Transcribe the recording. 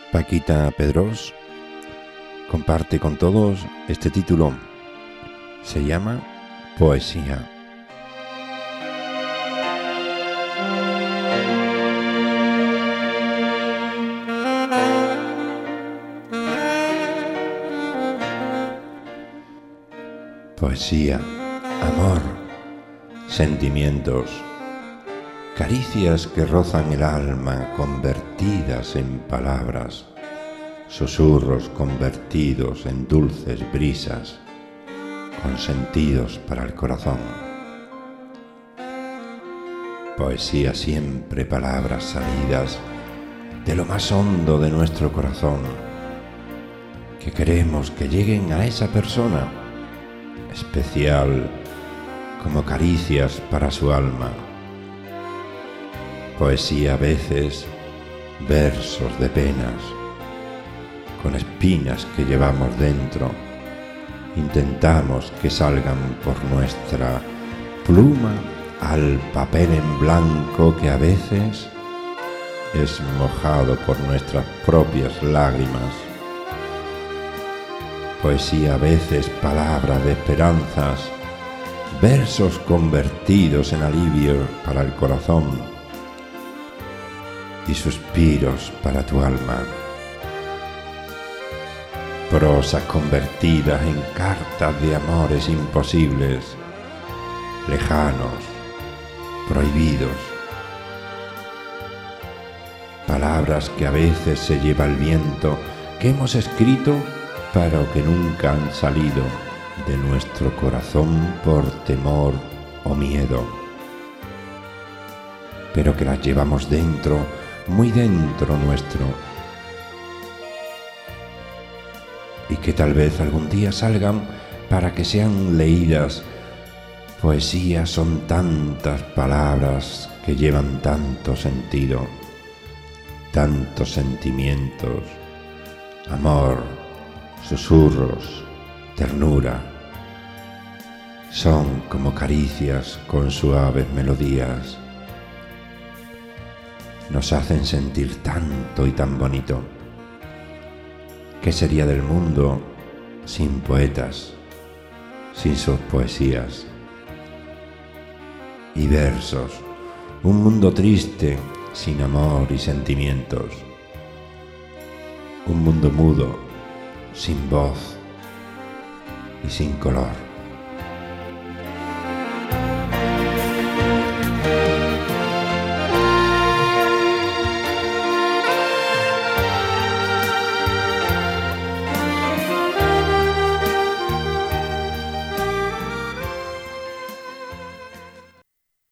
Paquita Pedrós comparte con todos este título. Se llama Poesía. Poesía, amor, sentimientos, caricias que rozan el alma convertidas en palabras, susurros convertidos en dulces brisas, con sentidos para el corazón. Poesía siempre palabras salidas de lo más hondo de nuestro corazón, que queremos que lleguen a esa persona especial como caricias para su alma. Poesía a veces, versos de penas, con espinas que llevamos dentro, intentamos que salgan por nuestra pluma al papel en blanco que a veces es mojado por nuestras propias lágrimas. Poesía a veces palabras de esperanzas, versos convertidos en alivio para el corazón y suspiros para tu alma. Prosas convertidas en cartas de amores imposibles, lejanos, prohibidos. Palabras que a veces se lleva el viento, que hemos escrito pero que nunca han salido de nuestro corazón por temor o miedo, pero que las llevamos dentro, muy dentro nuestro, y que tal vez algún día salgan para que sean leídas. Poesía son tantas palabras que llevan tanto sentido, tantos sentimientos, amor, susurros, ternura. Son como caricias con suaves melodías. Nos hacen sentir tanto y tan bonito. ¿Qué sería del mundo sin poetas, sin sus poesías y versos? Un mundo triste sin amor y sentimientos. Un mundo mudo, sin voz y sin color.